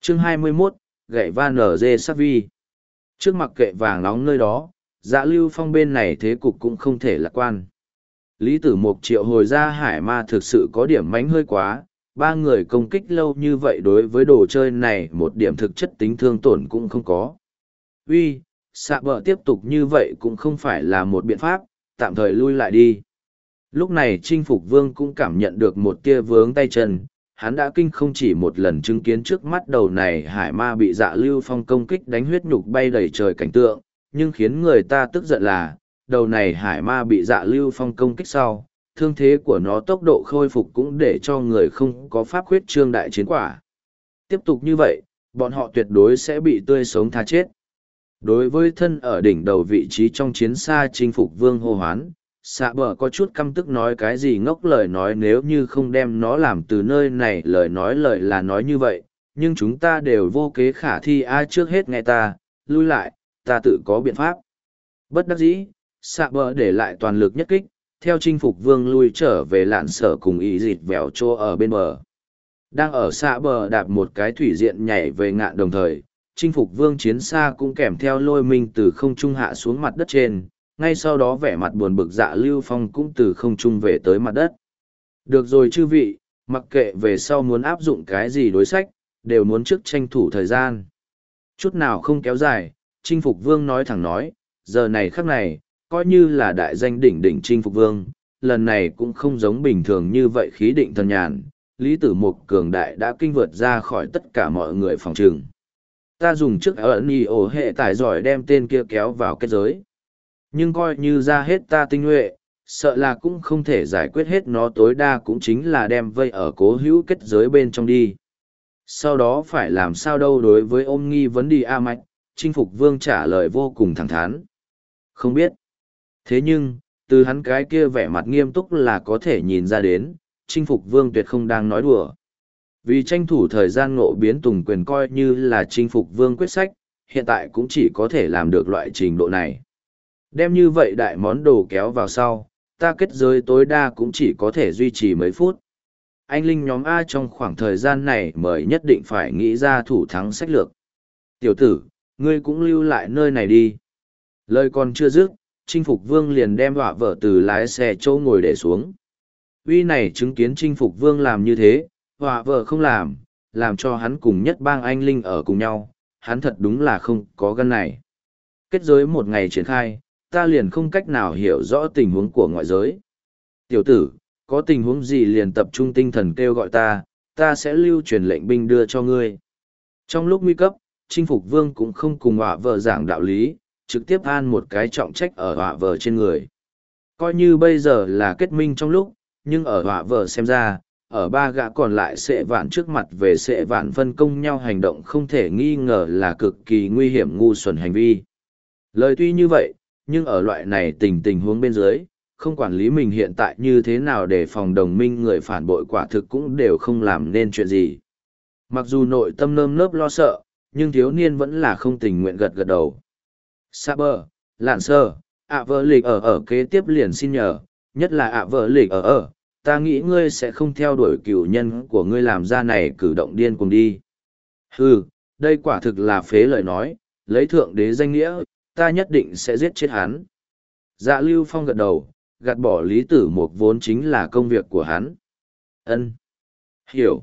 Chương 21, gậy va nở dê sắc vi. Trước mặc kệ vàng nóng nơi đó, Dạ Lưu Phong bên này thế cục cũng không thể lạc quan. Lý Tử Mục triệu hồi ra hải ma thực sự có điểm mánh hơi quá, ba người công kích lâu như vậy đối với đồ chơi này một điểm thực chất tính thương tổn cũng không có. Uy, xạ bờ tiếp tục như vậy cũng không phải là một biện pháp, tạm thời lui lại đi. Lúc này Chinh Phục Vương cũng cảm nhận được một tia vướng tay chân, hắn đã kinh không chỉ một lần chứng kiến trước mắt đầu này hải ma bị Dạ Lưu Phong công kích đánh huyết nhục bay đầy trời cảnh tượng, nhưng khiến người ta tức giận là, đầu này hải ma bị Dạ Lưu Phong công kích sau, thương thế của nó tốc độ khôi phục cũng để cho người không có pháp huyết trương đại chiến quả. Tiếp tục như vậy, bọn họ tuyệt đối sẽ bị tươi sống tha chết. Đối với thân ở đỉnh đầu vị trí trong chiến xa Chinh Phục Vương hô hoán, xạ bờ có chút căm tức nói cái gì ngốc lời nói nếu như không đem nó làm từ nơi này lời là nói như vậy, nhưng chúng ta đều vô kế khả thi ai trước hết nghe ta, lui lại, ta tự có biện pháp. Bất đắc dĩ, xạ bờ để lại toàn lực nhất kích, theo Chinh Phục Vương lui trở về lạn sở cùng ý dịt vẻo trô ở bên bờ. Đang ở xạ bờ đạp một cái thủy diện nhảy về ngạn đồng thời, Chinh Phục Vương chiến xa cũng kèm theo lôi minh từ không trung hạ xuống mặt đất trên, ngay sau đó vẻ mặt buồn bực Dạ Lưu Phong cũng từ không trung về tới mặt đất. Được rồi chư vị, mặc kệ về sau muốn áp dụng cái gì đối sách, đều muốn trước tranh thủ thời gian. Chút nào không kéo dài, Chinh Phục Vương nói thẳng nói, giờ này khắc này, coi như là đại danh đỉnh đỉnh Chinh Phục Vương, lần này cũng không giống bình thường như vậy khí định thần nhàn, Lý Tử Mục cường đại đã kinh vượt ra khỏi tất cả mọi người phòng trường. Ta dùng trước ẩn y ổ hệ tải giỏi đem tên kia kéo vào kết giới. Nhưng coi như ra hết ta tinh nhuệ, sợ là cũng không thể giải quyết hết nó tối đa cũng chính là đem vây ở cố hữu kết giới bên trong đi. Sau đó phải làm sao đâu đối với ôm nghi vấn đi A Mạch, Chinh Phục Vương trả lời vô cùng thẳng thắn. Không biết. Thế nhưng, từ hắn cái kia vẻ mặt nghiêm túc là có thể nhìn ra đến, Chinh Phục Vương tuyệt không đang nói đùa. Vì tranh thủ thời gian ngộ biến tùng quyền coi như là Chinh Phục Vương quyết sách, hiện tại cũng chỉ có thể làm được loại trình độ này. Đem như vậy đại món đồ kéo vào sau, ta kết giới tối đa cũng chỉ có thể duy trì mấy phút. Anh Linh nhóm A trong khoảng thời gian này mời nhất định phải nghĩ ra thủ thắng sách lược. Tiểu tử, ngươi cũng lưu lại nơi này đi. Lời còn chưa dứt, Chinh Phục Vương liền đem họa vợ từ lái xe châu ngồi để xuống. Uy này chứng kiến Chinh Phục Vương làm như thế, họa vợ không làm cho hắn cùng nhất bang anh Linh ở cùng nhau, hắn thật đúng là không có gân này. Kết giới một ngày triển khai, ta liền không cách nào hiểu rõ tình huống của ngoại giới. Tiểu tử, có tình huống gì liền tập trung tinh thần kêu gọi ta sẽ lưu truyền lệnh binh đưa cho ngươi. Trong lúc nguy cấp, Chinh Phục Vương cũng không cùng họa vợ giảng đạo lý, trực tiếp an một cái trọng trách ở họa vợ trên người. Coi như bây giờ là kết minh trong lúc, nhưng ở họa vợ xem ra, ở ba gã còn lại sệ vạn trước mặt về sệ vạn phân công nhau hành động không thể nghi ngờ là cực kỳ nguy hiểm ngu xuẩn hành vi. Lời tuy như vậy, nhưng ở loại này tình huống bên dưới, không quản lý mình hiện tại như thế nào để phòng đồng minh người phản bội quả thực cũng đều không làm nên chuyện gì. Mặc dù nội tâm nơm nớp lo sợ, nhưng thiếu niên vẫn là không tình nguyện gật đầu. Saber, Lạn Sơ, ạ vợ lịch ở kế tiếp liền xin nhờ, nhất là ạ vợ lịch ở, ta nghĩ ngươi sẽ không theo đuổi cựu nhân của ngươi làm ra này cử động điên cùng đi. Hừ, đây quả thực là phế lời nói, lấy thượng đế danh nghĩa, ta nhất định sẽ giết chết hắn. Dạ Lưu Phong gật đầu, gạt bỏ Lý Tử Mục vốn chính là công việc của hắn. Ân, hiểu.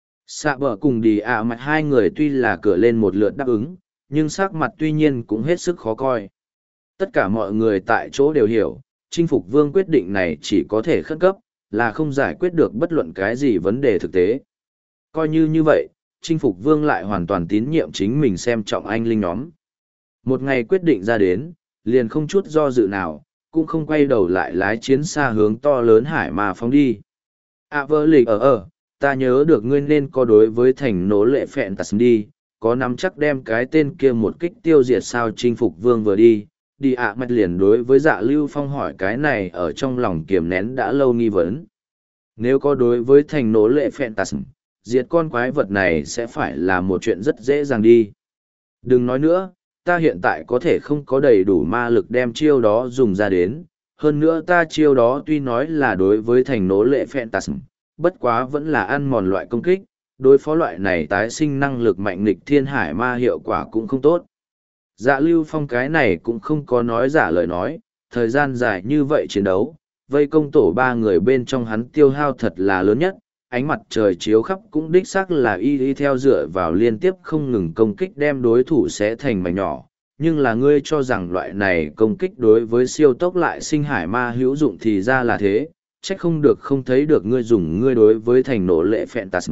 Sạ bờ cùng đi ạ mặt hai người tuy là cửa lên một lượt đáp ứng, nhưng sắc mặt tuy nhiên cũng hết sức khó coi. Tất cả mọi người tại chỗ đều hiểu, Chinh Phục Vương quyết định này chỉ có thể khẩn cấp, là không giải quyết được bất luận cái gì vấn đề thực tế. Coi như vậy, Chinh Phục Vương lại hoàn toàn tín nhiệm chính mình xem trọng anh Linh nhóm. Một ngày quyết định ra đến, liền không chút do dự nào, cũng không quay đầu lại lái chiến xa hướng to lớn hải mà phóng đi. Vơ lịch ta nhớ được ngươi nên có đối với thành nỗ lệ phẹn tạt đi, có nắm chắc đem cái tên kia một kích tiêu diệt sao. Chinh Phục Vương vừa đi mặt liền đối với Dạ Lưu Phong hỏi cái này ở trong lòng kiềm nén đã lâu nghi vấn. Nếu có đối với thành nỗ lệ phẹn tạt, diệt con quái vật này sẽ phải là một chuyện rất dễ dàng đi. Đừng nói nữa, ta hiện tại có thể không có đầy đủ ma lực đem chiêu đó dùng ra đến, hơn nữa ta chiêu đó tuy nói là đối với thành nỗ lệ phẹn tạt, bất quá vẫn là ăn mòn loại công kích, đối phó loại này tái sinh năng lực mạnh nghịch thiên hải ma hiệu quả cũng không tốt. Dạ Lưu Phong cái này cũng không có nói giả lời nói, thời gian dài như vậy chiến đấu, vây công tổ ba người bên trong hắn tiêu hao thật là lớn nhất, ánh mặt trời chiếu khắp cũng đích xác là y theo dựa vào liên tiếp không ngừng công kích đem đối thủ sẽ thành mảnh nhỏ. Nhưng là ngươi cho rằng loại này công kích đối với siêu tốc lại sinh hải ma hữu dụng thì ra là thế, trách không được không thấy được ngươi dùng ngươi đối với thành nổ lệ phẹn tạt.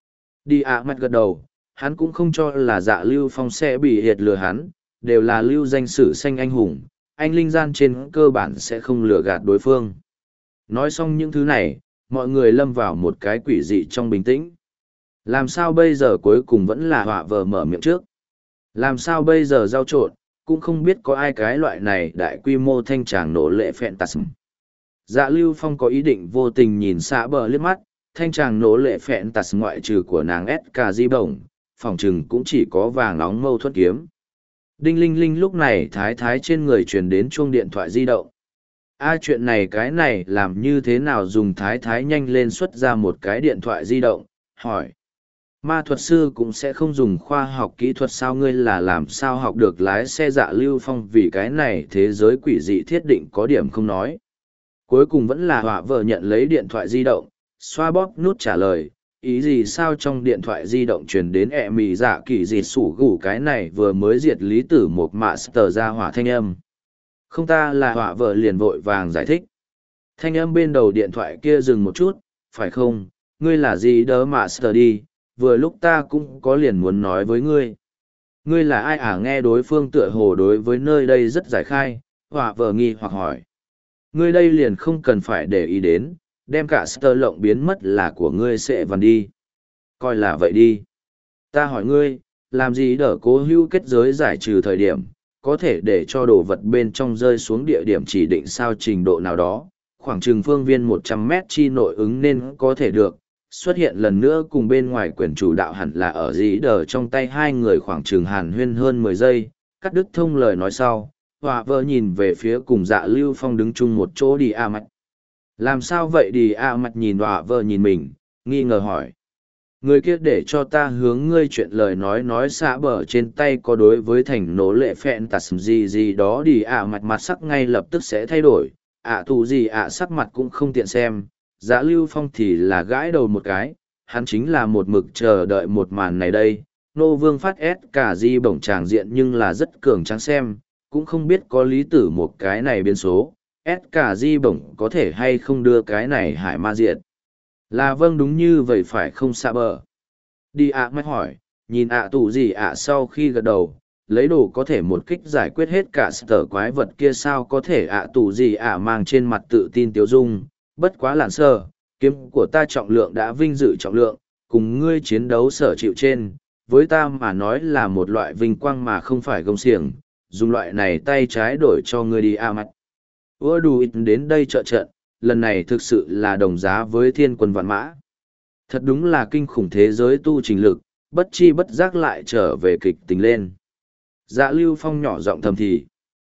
Đi ạ mặt gật đầu, hắn cũng không cho là Dạ Lưu Phong sẽ bị hiệt lừa hắn, đều là lưu danh sử xanh anh hùng, anh linh gian trên cơ bản sẽ không lừa gạt đối phương. Nói xong những thứ này, mọi người lâm vào một cái quỷ dị trong bình tĩnh. Làm sao bây giờ cuối cùng vẫn là họa vờ mở miệng trước? Làm sao bây giờ giao trộn, cũng không biết có ai cái loại này đại quy mô thanh tràng nổ lệ phẹn tạt. Dạ Lưu Phong có ý định vô tình nhìn xã bờ liếc mắt, thanh tràng nổ lệ phẹn tạt ngoại trừ của nàng SK Di Bổng, phòng trừng cũng chỉ có vàng nóng mâu thuẫn kiếm. Đinh linh linh lúc này thái thái trên người truyền đến chuông điện thoại di động. Chuyện này cái này làm như thế nào dùng thái thái nhanh lên xuất ra một cái điện thoại di động, hỏi. Ma thuật sư cũng sẽ không dùng khoa học kỹ thuật sao ngươi là làm sao học được lái xe Dạ Lưu Phong vì cái này thế giới quỷ dị thiết định có điểm không nói. Cuối cùng vẫn là họa vợ nhận lấy điện thoại di động, xoa bóp nút trả lời, ý gì sao trong điện thoại di động truyền đến mì dạ kỳ gì sủ gủ cái này vừa mới diệt lý tử một master ra hỏa thanh âm. Không ta là họa vợ liền vội vàng giải thích. Thanh âm bên đầu điện thoại kia dừng một chút, phải không, ngươi là gì đỡ master đi, vừa lúc ta cũng có liền muốn nói với ngươi. Ngươi là ai nghe đối phương tựa hồ đối với nơi đây rất giải khai, họa vợ nghi hoặc hỏi. Ngươi đây liền không cần phải để ý đến, đem cả sơ lộng biến mất là của ngươi sẽ vằn đi. Coi là vậy đi. Ta hỏi ngươi, làm gì đỡ cố hữu kết giới giải trừ thời điểm, có thể để cho đồ vật bên trong rơi xuống địa điểm chỉ định sao trình độ nào đó, khoảng chừng phương viên 100 mét chi nội ứng nên có thể được. Xuất hiện lần nữa cùng bên ngoài quyền chủ đạo hẳn là ở dĩ đờ trong tay hai người khoảng chừng hàn huyên hơn 10 giây, cắt đứt thông lời nói sau, họa vợ nhìn về phía cùng Dạ Lưu Phong đứng chung một chỗ đi a mạch. Làm sao vậy đi a mạch nhìn họa vợ nhìn mình, nghi ngờ hỏi. Người kia để cho ta hướng ngươi chuyện lời nói xả bờ trên tay có đối với thành nổ lệ phẹn tạt gì gì đó đi a mạch mặt sắc ngay lập tức sẽ thay đổi, thù gì sắc mặt cũng không tiện xem. Dạ Lưu Phong thì là gãi đầu một cái, hắn chính là một mực chờ đợi một màn này đây. Nô Vương phát S cả di bổng tràng diện nhưng là rất cường tráng xem, cũng không biết có lý tử một cái này biến số, S cả di bổng có thể hay không đưa cái này hải ma diện. Là vâng đúng như vậy phải không xa bờ. Đi mới hỏi, nhìn tù gì sau khi gật đầu, lấy đồ có thể một kích giải quyết hết cả sở quái vật kia sao có thể tù gì mang trên mặt tự tin tiêu dung. Bất quá lạn sơ, kiếm của ta trọng lượng đã vinh dự trọng lượng, cùng ngươi chiến đấu sở chịu trên, với ta mà nói là một loại vinh quang mà không phải gông xiềng, dùng loại này tay trái đổi cho ngươi đi mặt. Ưa đủ ít đến đây trợ trận, lần này thực sự là đồng giá với thiên quân vạn mã. Thật đúng là kinh khủng thế giới tu trình lực, bất chi bất giác lại trở về kịch tính lên. Dạ Lưu Phong nhỏ giọng thầm thì.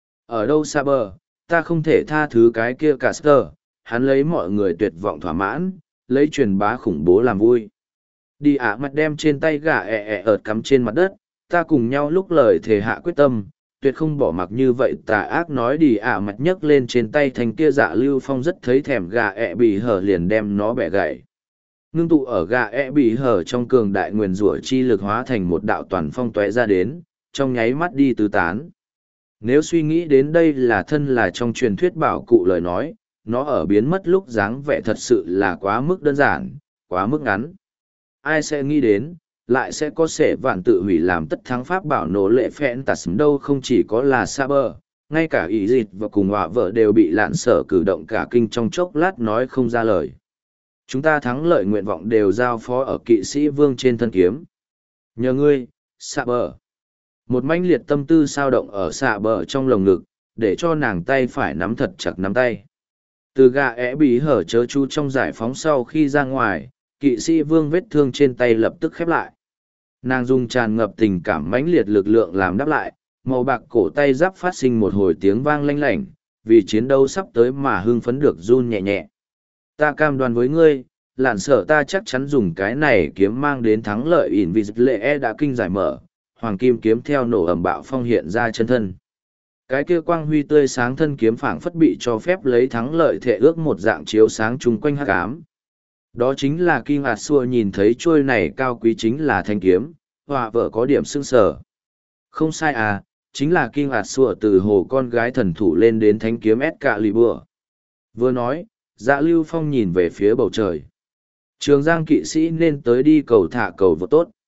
Ở đâu xa bờ, ta không thể tha thứ cái kia Caster. Hắn lấy mọi người tuyệt vọng thỏa mãn, lấy truyền bá khủng bố làm vui. Đi mặt đem trên tay gà ợt cắm trên mặt đất, ta cùng nhau lúc lời thề hạ quyết tâm, tuyệt không bỏ mặc như vậy tà ác nói đi mặt nhấc lên trên tay thành kia Dạ Lưu Phong rất thấy thèm gà bị hở liền đem nó bẻ gãy. Ngưng tụ ở gà bị hở trong cường đại nguyền rủa chi lực hóa thành một đạo toàn phong tóe ra đến, trong nháy mắt đi tứ tán. Nếu suy nghĩ đến đây là thân là trong truyền thuyết bảo cụ lời nói, nó ở biến mất lúc dáng vẻ thật sự là quá mức đơn giản, quá mức ngắn. Ai sẽ nghĩ đến, lại sẽ có sẽ vạn tự hủy làm tất thắng pháp bảo nổ lệ phẹn tạt đâu không chỉ có là Saber, ngay cả ý dịch và cùng họa vợ đều bị lạn sở cử động cả kinh trong chốc lát nói không ra lời. Chúng ta thắng lợi nguyện vọng đều giao phó ở kỵ sĩ vương trên thân kiếm. Nhờ ngươi, Saber. Một mãnh liệt tâm tư sao động ở Saber trong lồng ngực, để cho nàng tay phải nắm thật chặt nắm tay. Từ gà bị hở chớ chú trong giải phóng sau khi ra ngoài, kỵ sĩ vương vết thương trên tay lập tức khép lại. Nàng dùng tràn ngập tình cảm mãnh liệt lực lượng làm đáp lại, màu bạc cổ tay giáp phát sinh một hồi tiếng vang lanh lảnh, vì chiến đấu sắp tới mà hưng phấn được run nhẹ nhẹ. Ta cam đoan với ngươi, lạn sở ta chắc chắn dùng cái này kiếm mang đến thắng lợi Invisible đã kinh giải mở, hoàng kim kiếm theo nổ ầm bạo phong hiện ra chân thân. Cái kia quang huy tươi sáng thân kiếm phảng phất bị cho phép lấy thắng lợi thể ước một dạng chiếu sáng chung quanh hắc ám. Đó chính là King Asua nhìn thấy trôi này cao quý chính là thanh kiếm, họa vợ có điểm sưng sở. Không sai à, chính là King Asua từ hồ con gái thần thủ lên đến thanh kiếm Excalibur. Vừa nói, Dạ Lưu Phong nhìn về phía bầu trời. Trường Giang kỵ sĩ nên tới đi cầu thả cầu vô tốt.